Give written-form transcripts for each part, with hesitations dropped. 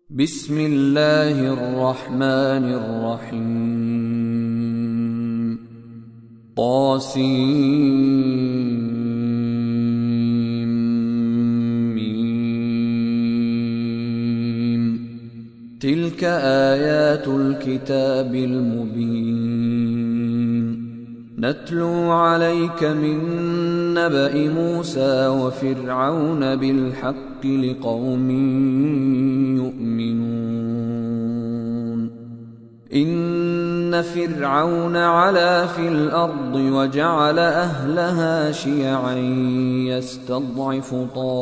بسم الله الرحمن الرحيم طاسيم تلك آيات الكتاب المبين نتلو عليك من نبأ موسى وفرعون بالحق لقوم يؤمنون إن فرعون علا في الأرض وجعل أهلها شيعا يستضعف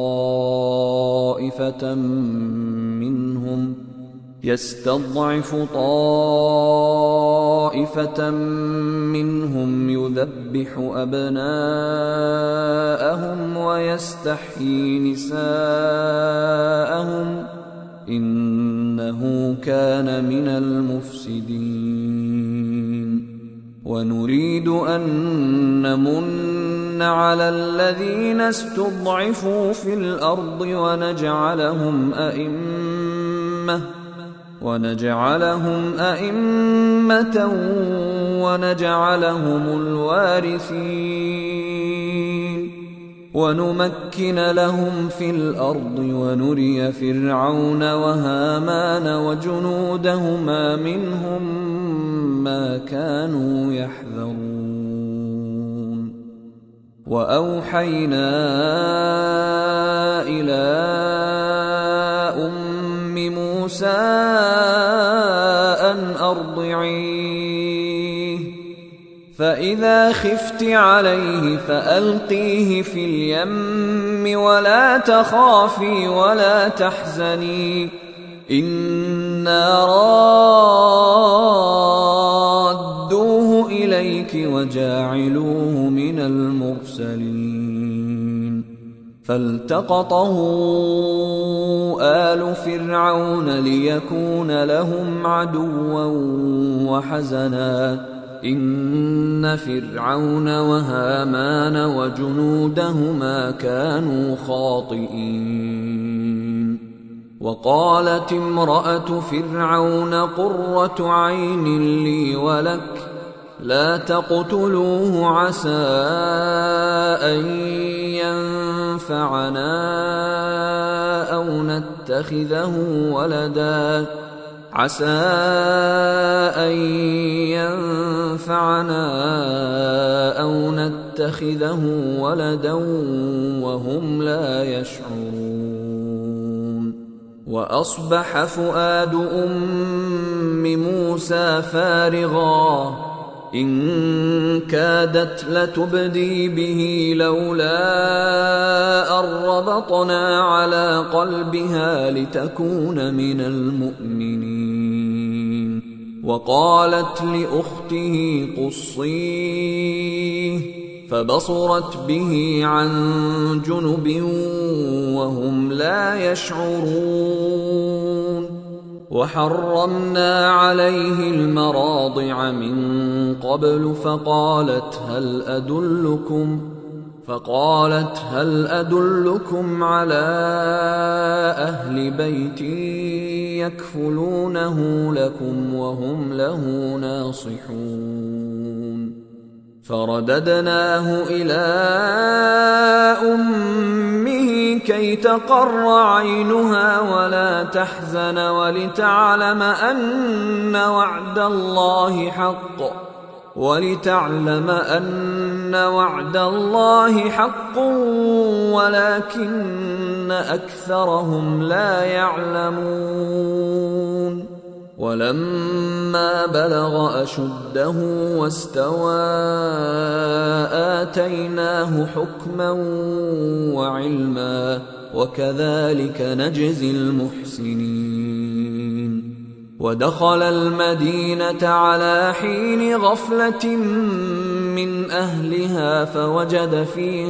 طائفة منهم يذبح أبناءهم ويستحيي نساءهم إنه كان من المفسدين ونريد أن نمن على الذين استضعفوا في الأرض ونجعلهم أئمة ونجعلهم الوارثين ونمكن لهم في الأرض ونري فرعون وهامان وجنودهما منهم ما كانوا يحذرون وأوحينا إلى موسى أن أرضعيه فإذا خفت عليه فألقيه في اليم ولا تخافي ولا تحزني إنا رادوه إليك وجاعلوه من المرسلين فالتقطه آل فرعون ليكون لهم عدوا وحزنا إن فرعون وهامان وجنودهما كانوا خاطئين وقالت امرأة فرعون قرة عين لي ولك لا تقتلوه عسى أن ينفعنا أو نتخذه ولدا وهم لا يشعرون وأصبح فؤاد أم موسى فارغا إن كادت لتبدي به لولا أن ربطنا على قلبها لتكون من المؤمنين وقالت لأخته قصيه فبصرت به عن جنب وهم لا يشعرون وحرمنا عليه المراضع من قبل فقالت هل أدلكم على أهل بيت يكفلونه لكم وهم له ناصحون فرددناه إلى أمه كي تقر عينها ولا تحزن ولتعلم أن وعد الله حق ولكن أكثرهم لا يعلمون ولما بلغ أشده واستوى آتيناه حكما وعلما وكذلك نجزي المحسنين ودخل المدينة على حين غفلة من أهلها فوجد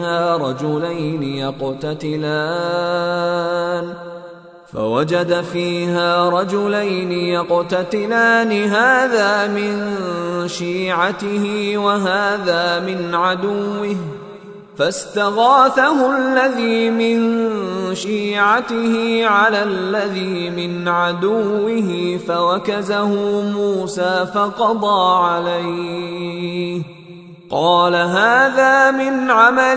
فيها رجلين يقتتلان هذا من شيعته وهذا من عدوه فاستغاثه الذي من شيعته على الذي من عدوه فوكزه موسى فقضى عليه. قال هذا من عمل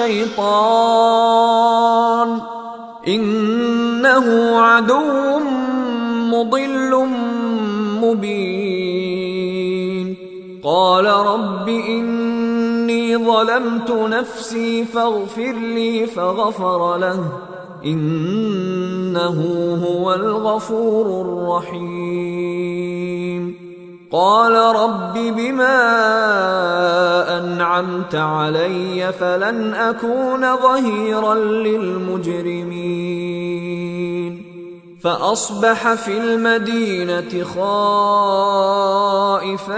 الشيطان إنه عدو مضل مبين. قال رب إني ظلمت نفسي فاغفر لي فغفر له إنه هو الغفور الرحيم. قال رب بما أنعمت علي فلن أكون ظهيرا للمجرمين. فأصبح في المدينة خائفا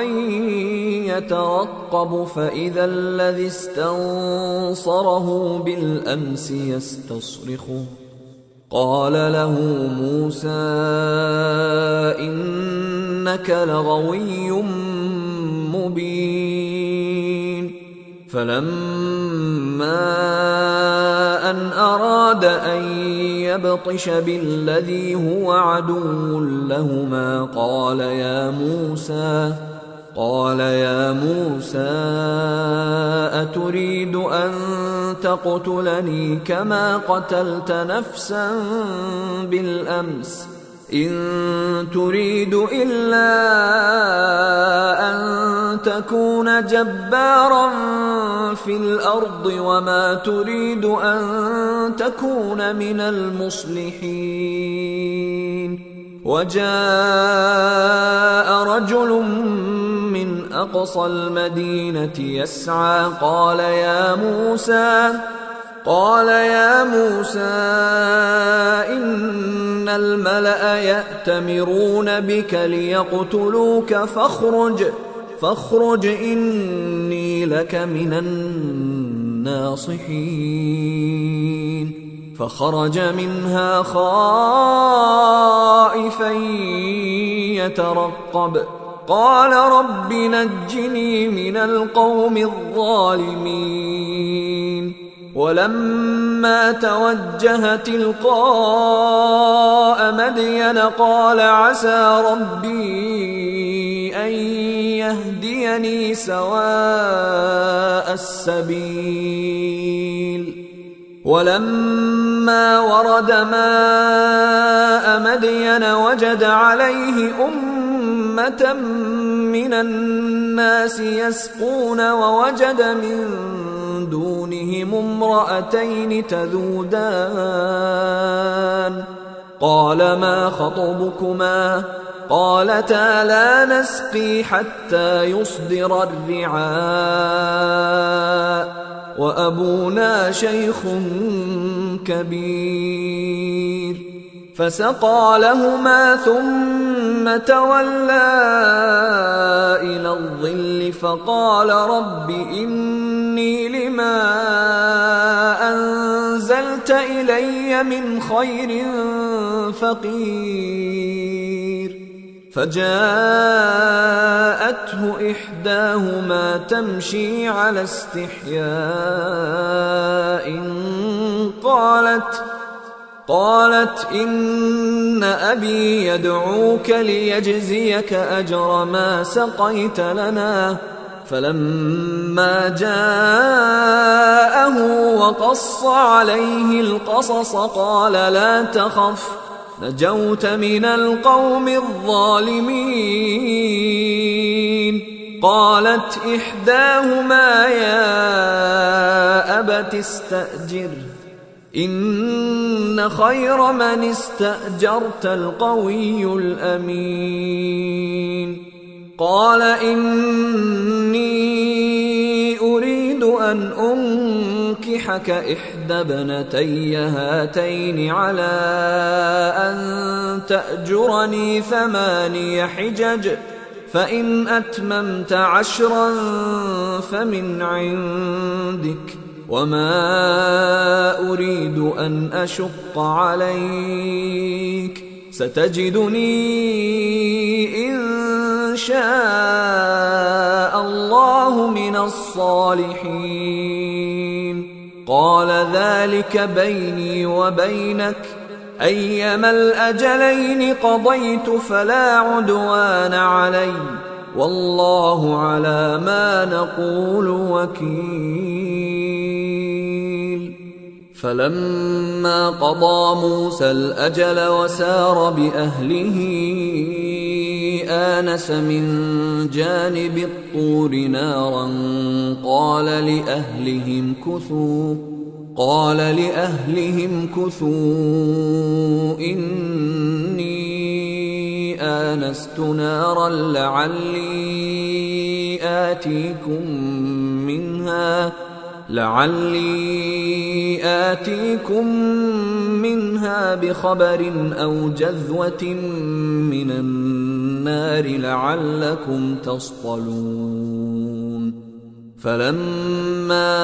يترقب فإذا الذي استنصره بالأمس يستصرخه. قال له موسى إنك لغوي مبين. فلما أن أراد أن يبطش بالذي هو عدو لهما قال يا موسى أتريد أن تقتلني كما قتلت نفسا بالأمس إن تريد إلا أن تكون جبارا في الأرض وما تريد أن تكون من المصلحين. وجاء رجل من أقصى المدينة يسعى قال يا موسى إن الملأ يأتمرون بك ليقتلوك فاخرج إني لك من الناصحين. فخرج منها خائفا يترقب قال رب نجني من القوم الظالمين. ولما توجه تلقاء مدين قال عسى ربي أن يهديني سواء السبيل. ولما ورد ماء مدين وجد عليه أمة من الناس يسقون ووجد من دونهم امرأتين تذودان. قال ما خطبكما قالتا لا نسقي حتى يصدر الرعاء وأبونا شيخ كبير. فسقى لهما ثم تولى إلى الظل فقال رب إني لما أنزلت إلي من خير فقير. فجاءته إحداهما تمشي على استحياء قالت إن أبي يدعوك ليجزيك أجر ما سقيت لنا. فلما جاءه وقص عليه القصص قال لا تخف نجوت من القوم الظالمين. قالت إحداهما يا أبت استأجره إن خير من استأجرت القوي الأمين. قال إني أريد أن أنكحك إحدى ابنتي هاتين على أن تأجرني 8 حجج فإن أتممت 10 فمن عندك وما أريد أن أشق عليك ستجدني إن شاء الله من الصالحين. قال ذلك بيني وبينك أيما الأجلين قضيت فلا عدوان علي والله على ما نقول وكيل. فلما قضى موسى الأجل وسار بأهله آنس من جانب الطور نارا قال لأهلهم كثوا إني آنست نارا لعلي آتيكم منها بخبر أو جذوة من النار لعلكم تصطلون. فلما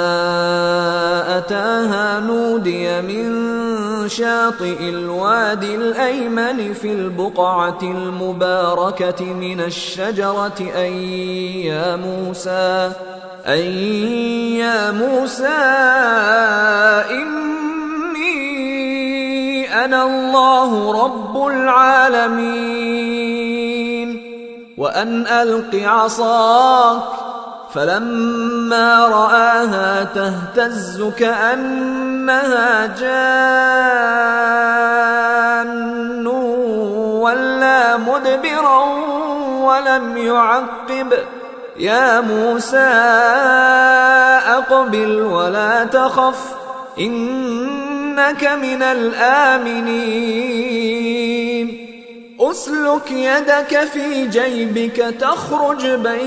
أتاها نودي من شاطئ الوادي الأيمن في البقعة المباركة من الشجرة أن يا موسى إني أنا الله رب العالمين وأن ألق عصاك. فلما رآها تهتز كأنها جان ولا مدبرا ولم يعقب يا موسى أقبل ولا تخف إنك من الآمنين. أسلك يدك في جيبك تخرج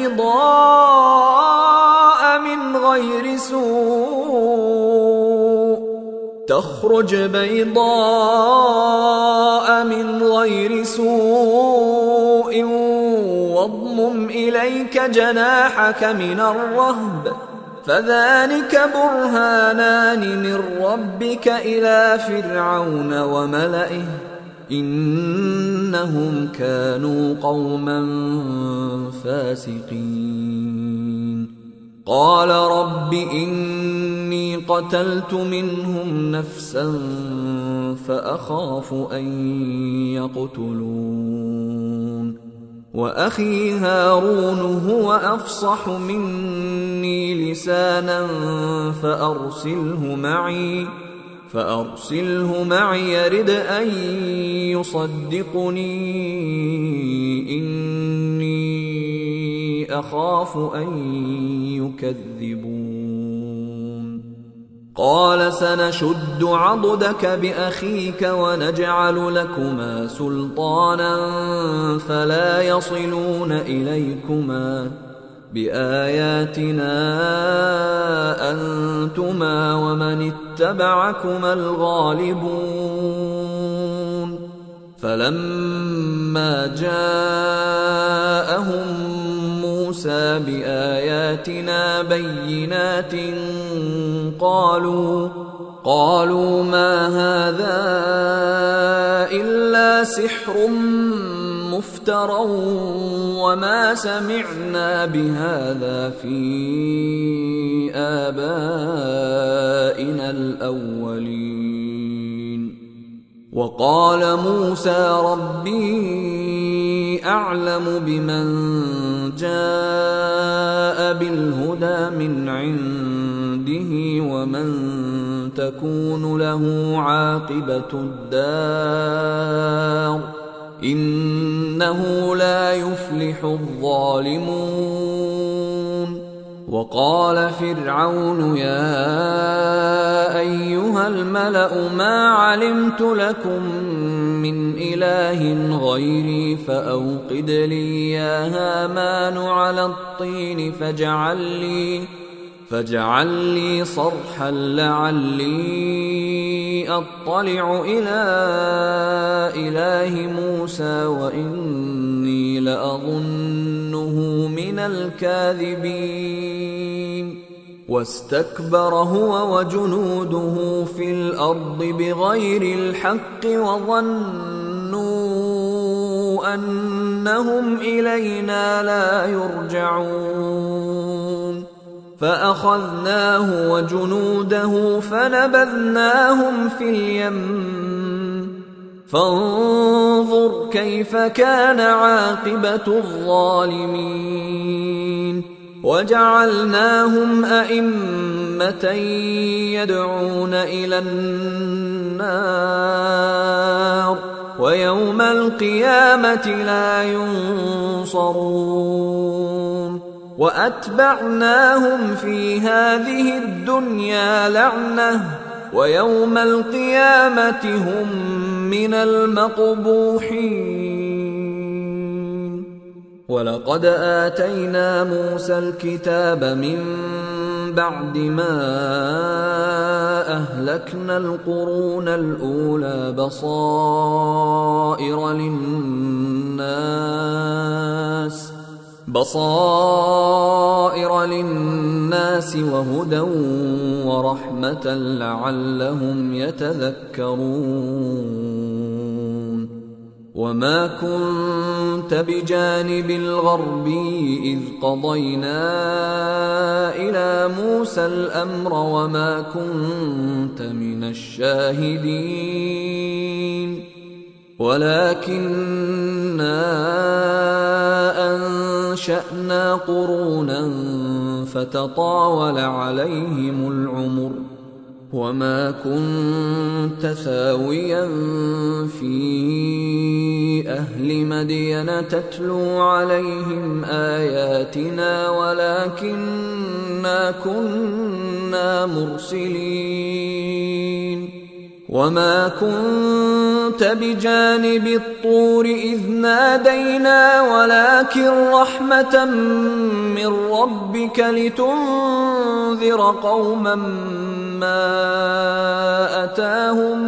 بيضاء من غير سوء واضمم إليك جناحك من الرهب فذلك برهانان من ربك إلى فرعون وملئه إنهم كانوا قوما فاسقين. قال رب إني قتلت منهم نفسا فأخاف أن يقتلون وأخي هارون هو أفصح مني لسانا فأرسله معي يرد أن يصدقني إني أخاف أن يكذبون. قال سنشد عضدك بأخيك ونجعل لكما سلطانا فلا يصلون إليكما بآياتنا أنتما ومن اتبعكما الغالبون. فلما جاءهم موسى بآياتنا بينات قالوا ما هذا إلا سحر مفترى وما سمعنا بهذا في آبائنا الأولين. وقال موسى ربي أعلم بمن جاء بالهدى من عنده ومن تكون له عاقبة الدار إنه لا يفلح الظالمون. وقال فرعون يا أيها الملأ ما علمت لكم من إله غيري فأوقد لي يا هامان على الطين فاجعل لي صرحا لعلي أطلع إلى إله موسى وإني لأظنه من الكاذبين. واستكبر هو وجنوده في الأرض بغير الحق وظنوا أنهم إلينا لا يرجعون. فأخذناه وجنوده فنبذناهم في اليم فانظر كيف كان عاقبة الظالمين وجعلناهم أئمة يدعون إلى النار ويوم القيامة لا ينصرون وأتبعناهم في هذه الدنيا لعنة ويوم القيامة هم من المقبوحين ولقد آتينا موسى الكتاب من بعد ما أهلكنا القرون الأولى بصائر للناس وهدى ورحمة لعلهم يتذكرون وما كنت بجانب الغربي إذ قضينا إلى موسى الأمر وما كنت من الشاهدين ولكننا أنشأنا قرونا فتطاول عليهم العمر وما كنت ثاويا في أهل مدين تتلو عليهم آياتنا ولكننا كنا مرسلين وما كنت بجانب الطور إذ نادينا ولكن رحمة من ربك لتنذر قوما ما أتاهم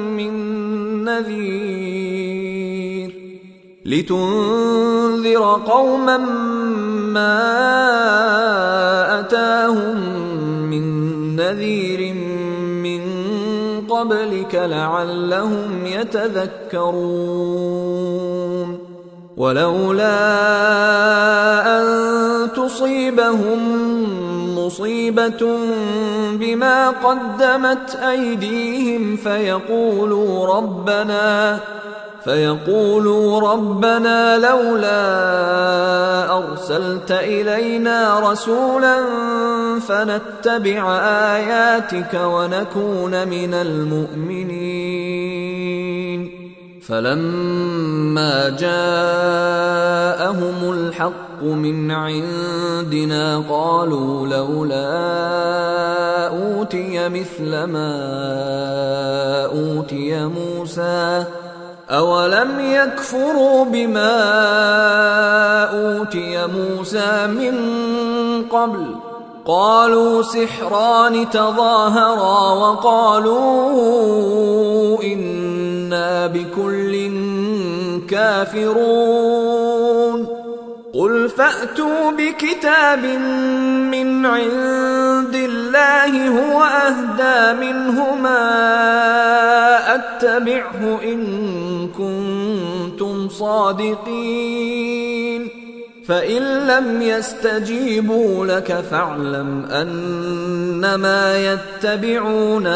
من نذير من قبلك لعلهم يتذكرون ولولا أن تصيبهم مصيبة بما قدمت أيديهم فيقولوا ربنا لولا أرسلت إلينا رسولا فنتبع آياتك ونكون من المؤمنين فلما جاءهم الحق من عندنا قالوا لولا أوتي مثل ما أوتي موسى أولم يكفروا بما أوتي موسى من قبل قالوا سحران تظاهرا وقالوا إنا بكل كافرون قل فأتوا بكتاب من عند الله هو أهدى منهما أتبعه إن كنتم صادقين فإن لم يستجيبوا لك فاعلم أنما يتبعون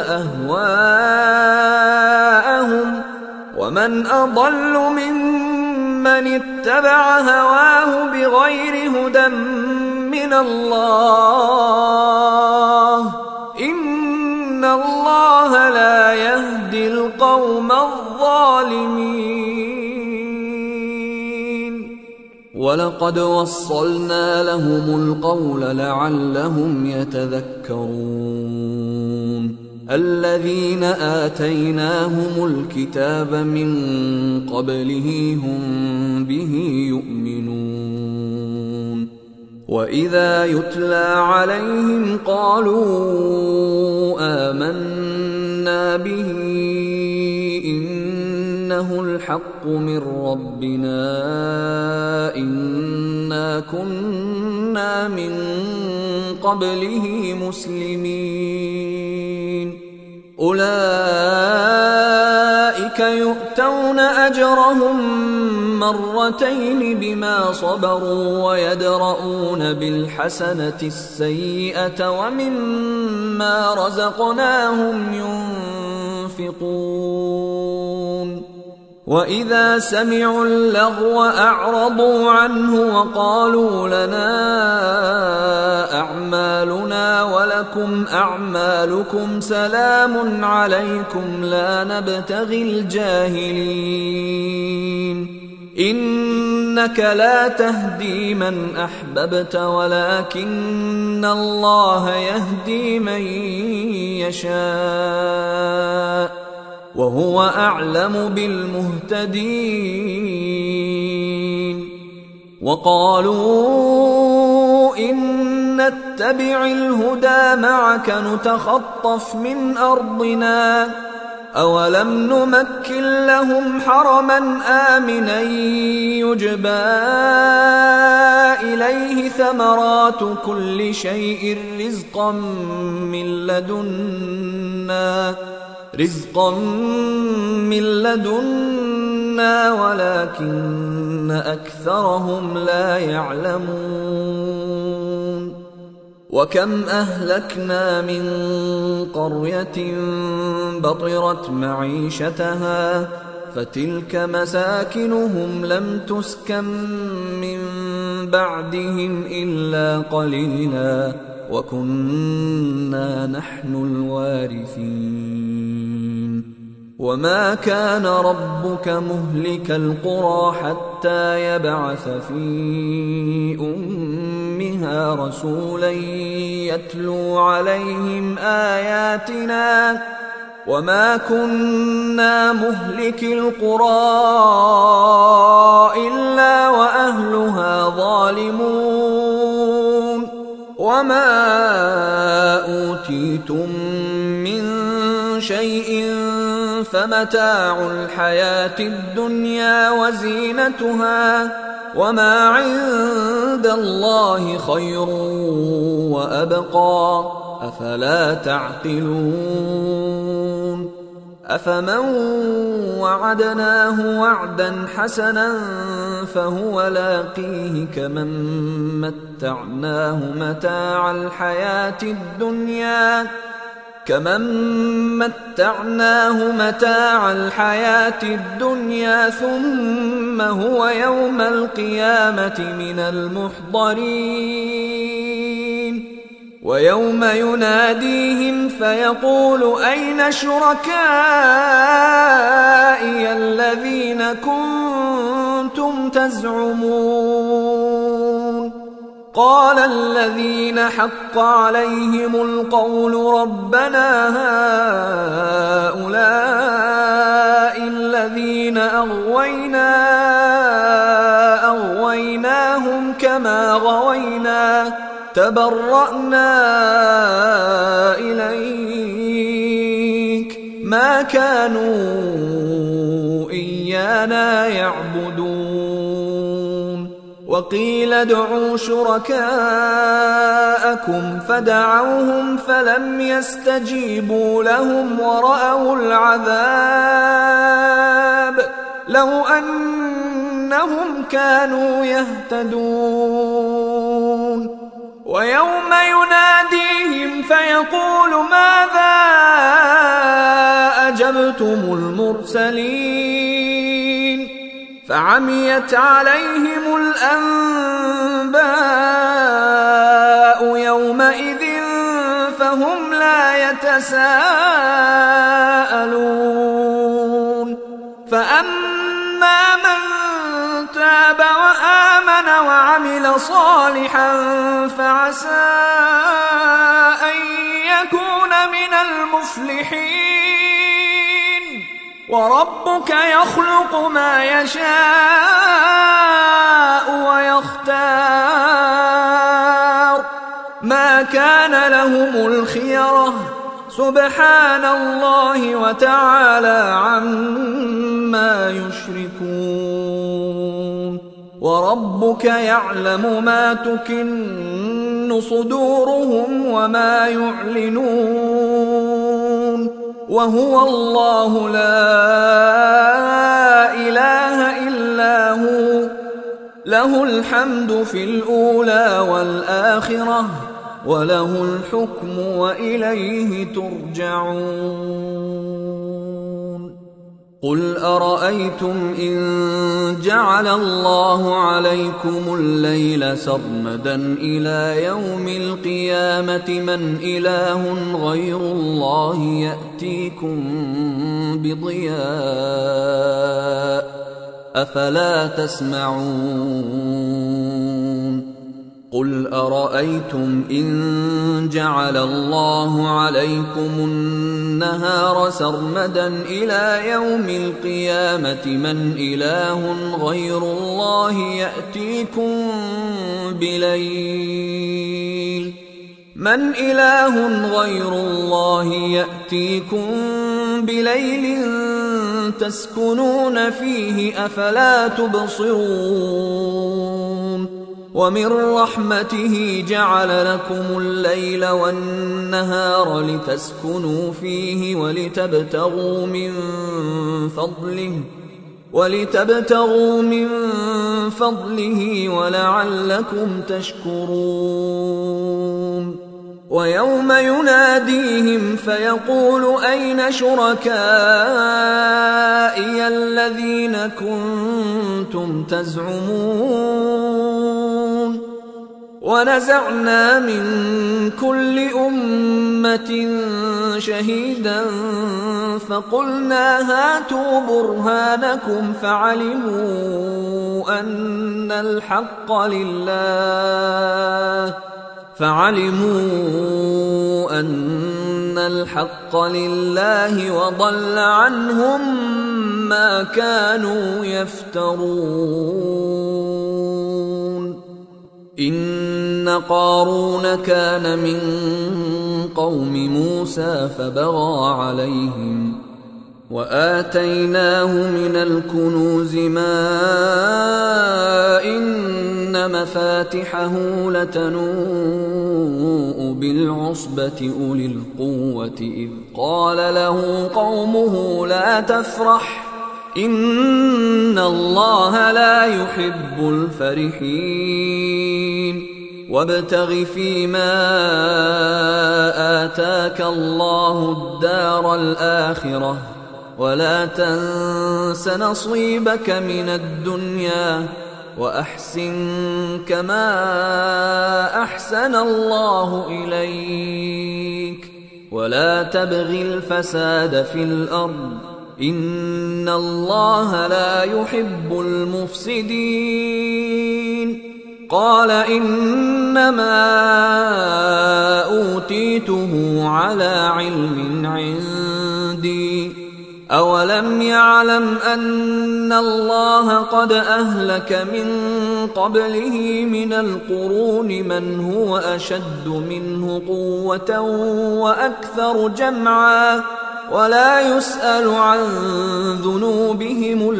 أهواءهم ومن أضل ممن اتبع هواه بغير هدى من الله إن الله لا يهدي القوم الظالمين ولقد وصلنا لهم القول لعلهم يتذكرون الذين آتيناهم الكتاب من قبله هم به يؤمنون وإذا يتلى عليهم قالوا آمنا به إنه الحق من ربنا إنا كنا من قبله مسلمين أولئك يؤتون أجرهم مرتين بما صبروا ويدرؤون بالحسنة السيئة ومما رزقناهم ينفقون وإذا سمعوا اللغو أعرضوا عنه وقالوا لنا أعمالنا ولكم أعمالكم سلام عليكم لا نبتغي الجاهلين إنك لا تهدي من أحببت ولكن الله يهدي من يشاء وهو أعلم بالمهتدين وقالوا إن نتبع الهدى معك نتخطف من أرضنا أولم نمكن لهم حرما آمنا يجبى إليه ثمرات كل شيء رزقا من لدنا ولكن أكثرهم لا يعلمون وكم أهلكنا من قرية بطرت معيشتها فتلك مساكنهم لم تسكن من بعدهم إلا قليلا وكنا نحن الوارثين وما كان ربك مهلك القرى حتى يبعث في أمها رسولا يتلو عليهم آياتنا وما كنا مهلك القرى إلا وأهلها ظالمون وما أوتيتم من شيء فمتاع الحياة الدنيا وزينتها وما عند الله خير وأبقى أفلا تعقلون أفمن وعدناه وعدا حسنا فهو لاقيه كمن متعناه متاع الحياة الدنيا ثم هو يوم القيامة من المحضرين ويوم يناديهم فيقول أين شركائي الذين كنتم تزعمون قال الذين حق عليهم القول ربنا هؤلاء الذين أغويناهم كما غوينا تبرأنا إليك ما كانوا إيانا يعبدون وقيل ادعوا شركاءكم فدعوهم فلم يستجيبوا لهم ورأوا العذاب لو أنهم كانوا يهتدون ويوم يناديهم فيقول ماذا أجبتم المرسلين فعميت عليهم الأنباء يومئذ فهم لا يتساءلون فأما من تاب وآمن وعمل صالحا فعسى أن يكون من المفلحين وربك يخلق ما يشاء ويختار ما كان لهم الخيرة سبحان الله وتعالى عما يشركون وربك يعلم ما تكن صدورهم وما يعلنون وهو الله لا إله إلا هو، له الحمد في الأولى والآخرة، وله الحكم وإليه ترجعون. قل أرأيتم إن جعل الله عليكم الليل سرمدا إلى يوم القيامة من إله غير الله يأتيكم بضياء أفلا تسمعون. قل أرأيتم إن جعل الله عليكم النهار سرمدا إلى يوم القيامة من إله غير الله يأتيكم بليل تسكنون فيه أفلا تبصرون. ومن رحمته جعل لكم الليل والنهار لتسكنوا فيه ولتبتغوا من فضله ولعلكم تشكرون. ويوم يناديهم فيقول أين شركائي الذين كنتم تزعمون. ونزعنا من كل أمة شهيدا فقلنا هاتوا برهانكم فعلموا أن الحق لله وضل عنهم ما كانوا يفترون. إن قارون كان من قوم موسى فبغى عليهم وآتيناه من الكنوز ما إن مفاتحه لتنوء بالعصبة أولي القوة إذ قال له قومه لا تفرح إن الله لا يحب الفرحين. وابتغ فيما آتاك الله الدار الآخرة ولا تنس نصيبك من الدنيا وأحسن كما أحسن الله إليك ولا تبغ الفساد في الأرض إن الله لا يحب المفسدين. قال إنما أوتيته على علم عندي أولم يعلم أن الله قد أهلك من قبله من القرون من هو أشد منه قوة وأكثر جمعا ولا يسأل عن ذنوبهم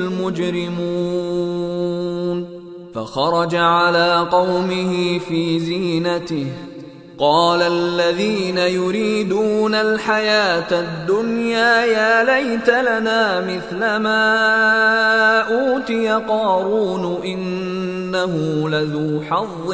المجرمون. فخرج على قومه في زينته قال الذين يريدون الحياة الدنيا يا ليت لنا مثل ما أوتي قارون إنه لذو حظ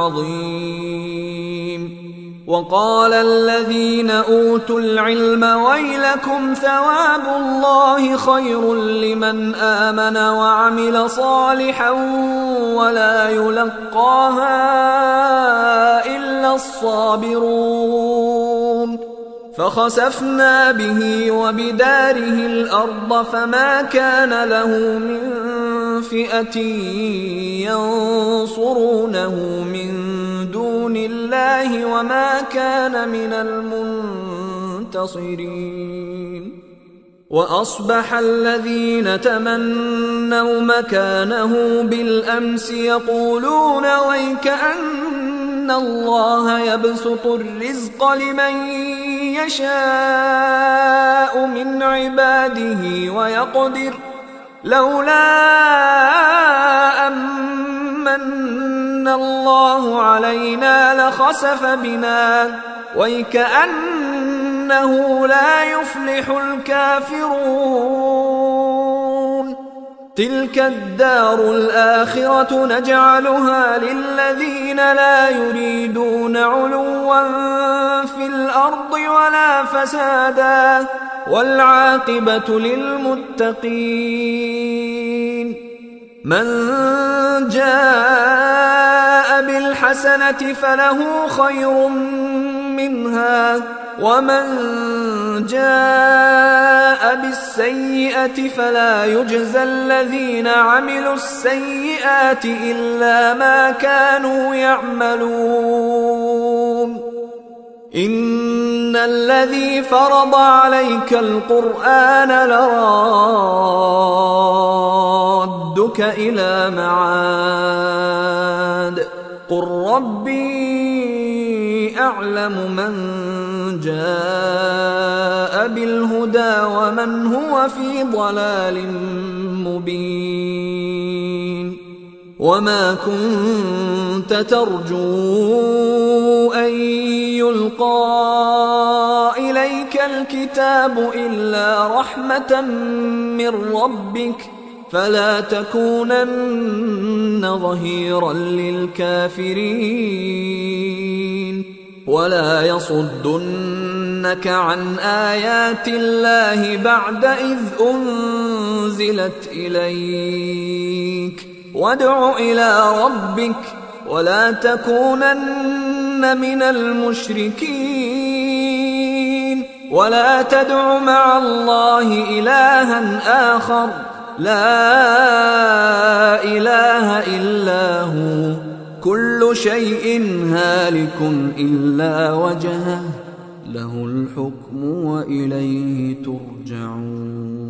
عظيم. وقال الذين أوتوا العلم ويلكم ثواب الله خير لمن آمن وعمل صالحا ولا يلقاها إلا الصابرون. فخسفنا به وبداره الأرض فما كان له من فئة ينصرونه من دون الله وما كان من المنتصرين. وأصبح الذين تمنوا مكانه بالأمس يقولون ويكأن الله يبسط الرزق لمن يشاء من عباده ويقدر لولا أمن الله علينا لخسف بنا ويكأنه إنه لا يفلح الكافرون. تلك الدار الآخرة نجعلها للذين لا يريدون علوا في الأرض ولا فسادا والعاقبة للمتقين. من جاء بالحسنة فله خير منها ومن جاء بالسيئة فلا يجزى الذين عملوا السيئات إلا ما كانوا يعملون. إن الذي فرض عليك القرآن لرادك إلى معاد قل ربي أعلم من جاء بالهدى ومن هو في ضلال مبين. وما كنت ترجو أن يلقى إليك الكتاب إلا رحمة من ربك فلا تكونن ظهيرا للكافرين. ولا يصدنك عن آيات الله بعد إذ أنزلت إليك وادع إلى ربك ولا تكونن من المشركين. ولا تدع مع الله إلها آخر لا إله إلا هو كل شيء هالك إلا وجهه له الحكم وإليه ترجعون.